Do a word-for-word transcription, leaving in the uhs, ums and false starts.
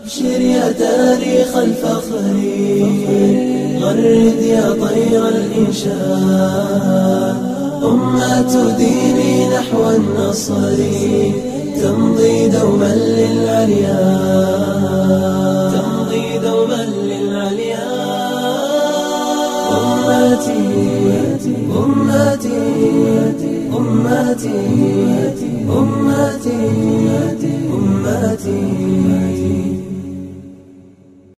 أبشر يا تاريخ الفخر، غرد يا طير الإنشاء، أمة ديني نحو النصر تمضي دوما للعليا، تمضي دوما للعليا. أمتي أمتي أمتي أمتي أمتي